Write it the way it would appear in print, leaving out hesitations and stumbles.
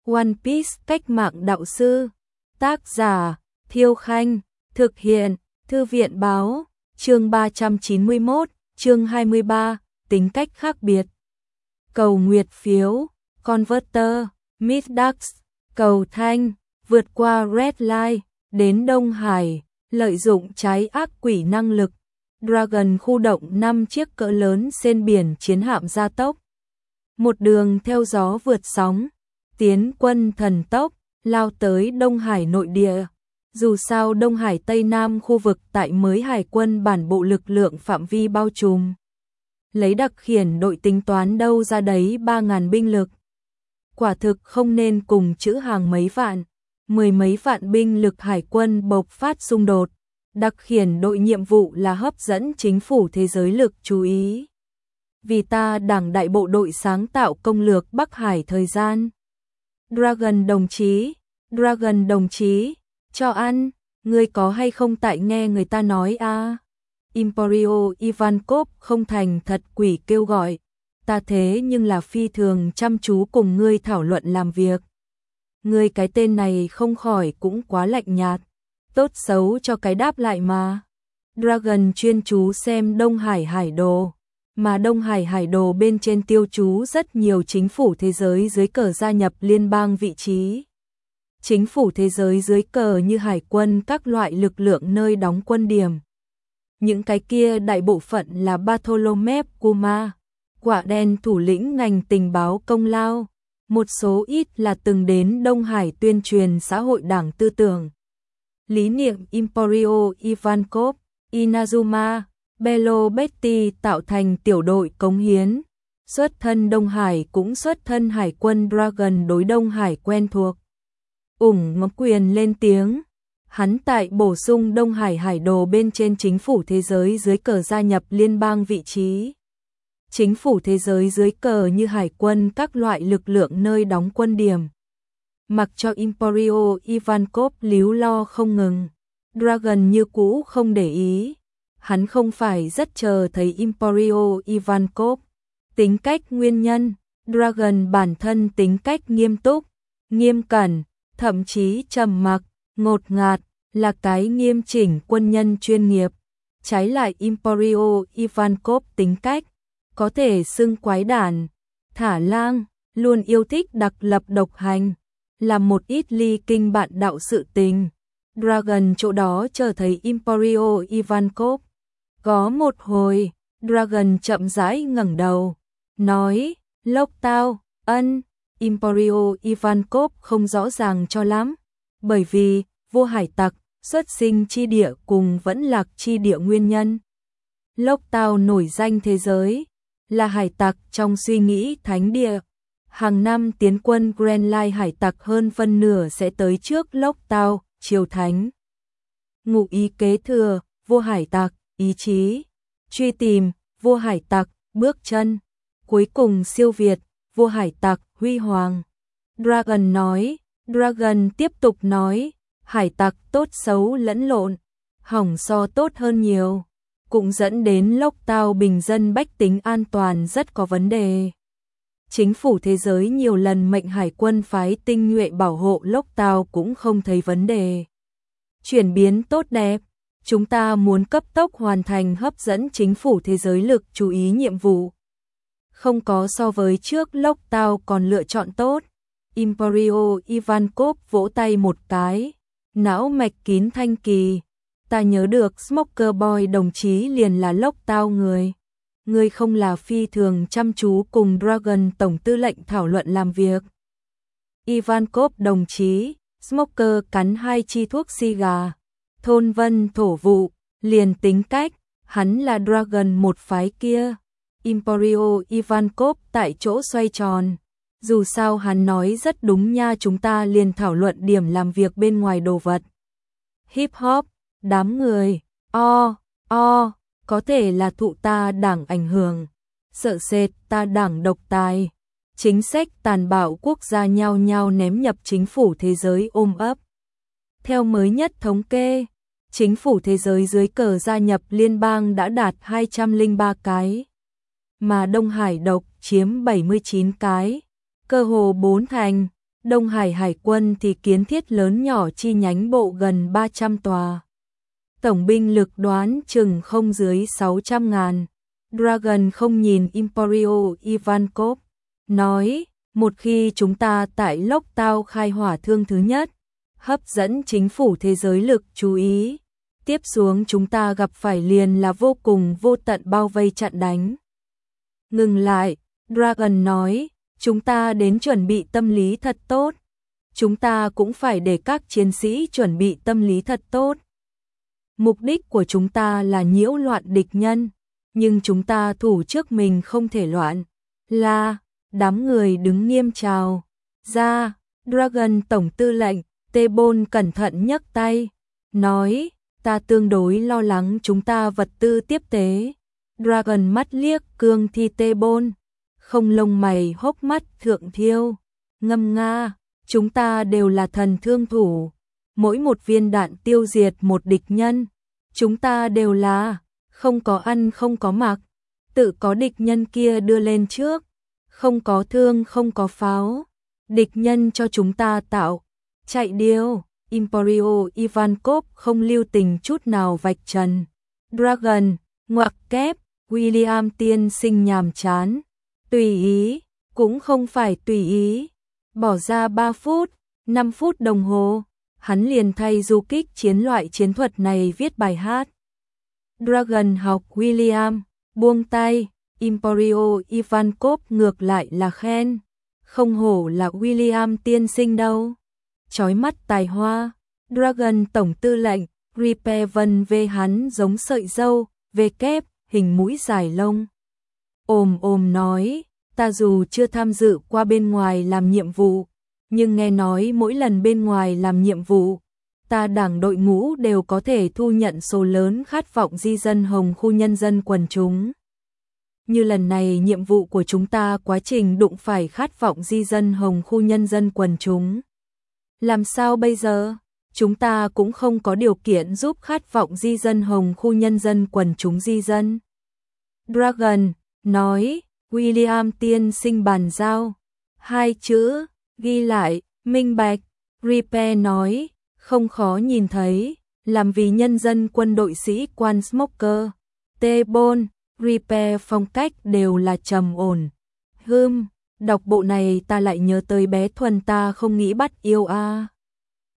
One Piece cách mạng đạo sư. Tác giả Thiêu Khanh. Thực hiện Thư viện báo. Chương 391, chương 23, tính cách khác biệt. Cầu nguyệt phiếu, Converter, Midax, cầu thanh, vượt qua Red Line, đến Đông Hải, lợi dụng trái ác quỷ năng lực. Dragon khu động 5 chiếc cỡ lớn trên biển chiến hạm gia tốc. Một đường theo gió vượt sóng, tiến quân thần tốc, lao tới Đông Hải nội địa. Dù sao Đông Hải Tây Nam khu vực tại mới hải quân bản bộ lực lượng phạm vi bao trùm. Lấy đặc khiển đội tính toán đâu ra đấy 3.000 binh lực. Quả thực không nên cùng chữ hàng mấy vạn, mười mấy vạn binh lực hải quân bộc phát xung đột. Đặc khiển đội nhiệm vụ là hấp dẫn chính phủ thế giới lực chú ý. Vì ta đảng đại bộ đội sáng tạo công lược Bắc Hải thời gian. Dragon đồng chí, cho ăn, ngươi có hay không tại nghe người ta nói à? Emporio Ivankov không thành thật quỷ kêu gọi, ta thế nhưng là phi thường chăm chú cùng ngươi thảo luận làm việc. Ngươi cái tên này không khỏi cũng quá lạnh nhạt, tốt xấu cho cái đáp lại mà. Dragon chuyên chú xem Đông Hải hải đồ, mà Đông Hải hải đồ bên trên tiêu chú rất nhiều chính phủ thế giới dưới cờ gia nhập liên bang vị trí. Chính phủ thế giới dưới cờ như hải quân các loại lực lượng nơi đóng quân điểm. Những cái kia đại bộ phận là Bartholomew Kuma, quả đen thủ lĩnh ngành tình báo công lao, một số ít là từng đến Đông Hải tuyên truyền xã hội đảng tư tưởng. Lý niệm Emporio Ivankov, Inazuma, Bello Betty tạo thành tiểu đội cống hiến. Xuất thân Đông Hải cũng xuất thân hải quân Dragon đối Đông Hải quen thuộc. Ngọc quyền lên tiếng. Hắn tại bổ sung Đông Hải hải đồ bên trên chính phủ thế giới dưới cờ gia nhập liên bang vị trí. Chính phủ thế giới dưới cờ như hải quân các loại lực lượng nơi đóng quân điểm. Mặc cho Emporio Ivankov líu lo không ngừng, Dragon như cũ không để ý. Hắn không phải rất chờ thấy Emporio Ivankov. Tính cách nguyên nhân, Dragon bản thân tính cách nghiêm túc, nghiêm cẩn, thậm chí trầm mặc, ngột ngạt, là cái nghiêm chỉnh quân nhân chuyên nghiệp. Trái lại Emporio Ivankov tính cách, có thể xưng quái đản, thả lang, luôn yêu thích đặc lập độc hành, làm một ít ly kinh bạn đạo sự tình. Dragon chỗ đó chờ thấy Emporio Ivankov. Có một hồi, Dragon chậm rãi ngẩng đầu, nói, lốc tao, ân. Emporio Ivankov không rõ ràng cho lắm, bởi vì vua hải tặc, xuất sinh chi địa cùng vẫn lạc chi địa nguyên nhân. Lốc tao nổi danh thế giới, là hải tặc trong suy nghĩ thánh địa. Hàng năm tiến quân Grand Line hải tặc hơn phân nửa sẽ tới trước lốc tao, triều thánh. Ngụ ý kế thừa, vua hải tặc, ý chí, truy tìm, vua hải tặc, bước chân, cuối cùng siêu việt, vua hải tặc, huy hoàng. Dragon tiếp tục nói, hải tặc tốt xấu lẫn lộn, hỏng so tốt hơn nhiều, cũng dẫn đến lốc tao bình dân bách tính an toàn rất có vấn đề. Chính phủ thế giới nhiều lần mệnh hải quân phái tinh nhuệ bảo hộ lốc tao cũng không thấy vấn đề. Chuyển biến tốt đẹp, chúng ta muốn cấp tốc hoàn thành hấp dẫn chính phủ thế giới lực chú ý nhiệm vụ. Không có so với trước lốc tao còn lựa chọn tốt. Emporio Ivankov vỗ tay một cái, não mạch kín thanh kỳ. Ta nhớ được Smoker Boy đồng chí liền là lốc tao người. Ngươi không là phi thường chăm chú cùng Dragon tổng tư lệnh thảo luận làm việc. Ivankov đồng chí, Smoker cắn 2 chi thuốc xì gà. Thôn vân thổ vụ, liền tính cách, hắn là Dragon một phái kia. Emporio Ivankov tại chỗ xoay tròn. Dù sao hắn nói rất đúng nha, chúng ta liền thảo luận điểm làm việc bên ngoài đồ vật. Hip hop, đám người, có thể là thụ ta đảng ảnh hưởng, sợ sệt ta đảng độc tài. Chính sách tàn bạo quốc gia nhao nhao ném nhập chính phủ thế giới ôm ấp. Theo mới nhất thống kê, chính phủ thế giới dưới cờ gia nhập liên bang đã đạt 203 cái, mà Đông Hải độc chiếm 79 cái, cơ hồ 4 thành. Đông Hải Hải quân thì kiến thiết lớn nhỏ chi nhánh bộ gần 300 tòa. Tổng binh lực đoán chừng không dưới 600.000. Dragon không nhìn Emporio Ivankov, nói, một khi chúng ta tại Lốc Tao khai hỏa thương thứ nhất, hấp dẫn chính phủ thế giới lực chú ý, tiếp xuống chúng ta gặp phải liền là vô cùng vô tận bao vây chặn đánh. Ngừng lại, Dragon nói, chúng ta đến chuẩn bị tâm lý thật tốt. Chúng ta cũng phải để các chiến sĩ chuẩn bị tâm lý thật tốt. Mục đích của chúng ta là nhiễu loạn địch nhân, nhưng chúng ta thủ trước mình không thể loạn. Đám người đứng nghiêm chào. Ra, Dragon tổng tư lệnh, T-Bone cẩn thận nhấc tay, nói, ta tương đối lo lắng chúng ta vật tư tiếp tế. Dragon mắt liếc cương thi T-Bone, không lông mày hốc mắt thượng thiêu, ngâm nga, chúng ta đều là thần thương thủ, mỗi một viên đạn tiêu diệt một địch nhân, chúng ta đều là, không có ăn không có mặc, tự có địch nhân kia đưa lên trước, không có thương không có pháo, địch nhân cho chúng ta tạo, chạy điêu. Emporio Ivankov không lưu tình chút nào vạch trần. Dragon, ngoặc kép, William tiên sinh nhàm chán, tùy ý, cũng không phải tùy ý. Bỏ ra 3 phút, 5 phút đồng hồ, hắn liền thay du kích chiến loại chiến thuật này viết bài hát. Dragon học William, buông tay, Emporio Ivankov ngược lại là khen, không hổ là William tiên sinh đâu. Chói mắt tài hoa, Dragon tổng tư lệnh, Repair vân về hắn giống sợi dâu, về kép, hình mũi dài lông. Ồm nói, ta dù chưa tham dự qua bên ngoài làm nhiệm vụ, nhưng nghe nói mỗi lần bên ngoài làm nhiệm vụ, ta đảng đội ngũ đều có thể thu nhận số lớn khát vọng di dân hồng khu nhân dân quần chúng. Như lần này nhiệm vụ của chúng ta quá trình đụng phải khát vọng di dân hồng khu nhân dân quần chúng. Làm sao bây giờ? Chúng ta cũng không có điều kiện giúp khát vọng di dân hồng khu nhân dân quần chúng di dân. Dragon nói, William tiên sinh bàn giao. 2 chữ, ghi lại, minh bạch. Repair nói, không khó nhìn thấy, làm vì nhân dân quân đội sĩ quan Smoker. T-Bone, Repair phong cách đều là trầm ổn. Đọc bộ này ta lại nhớ tới bé Thuần ta không nghĩ bắt yêu a.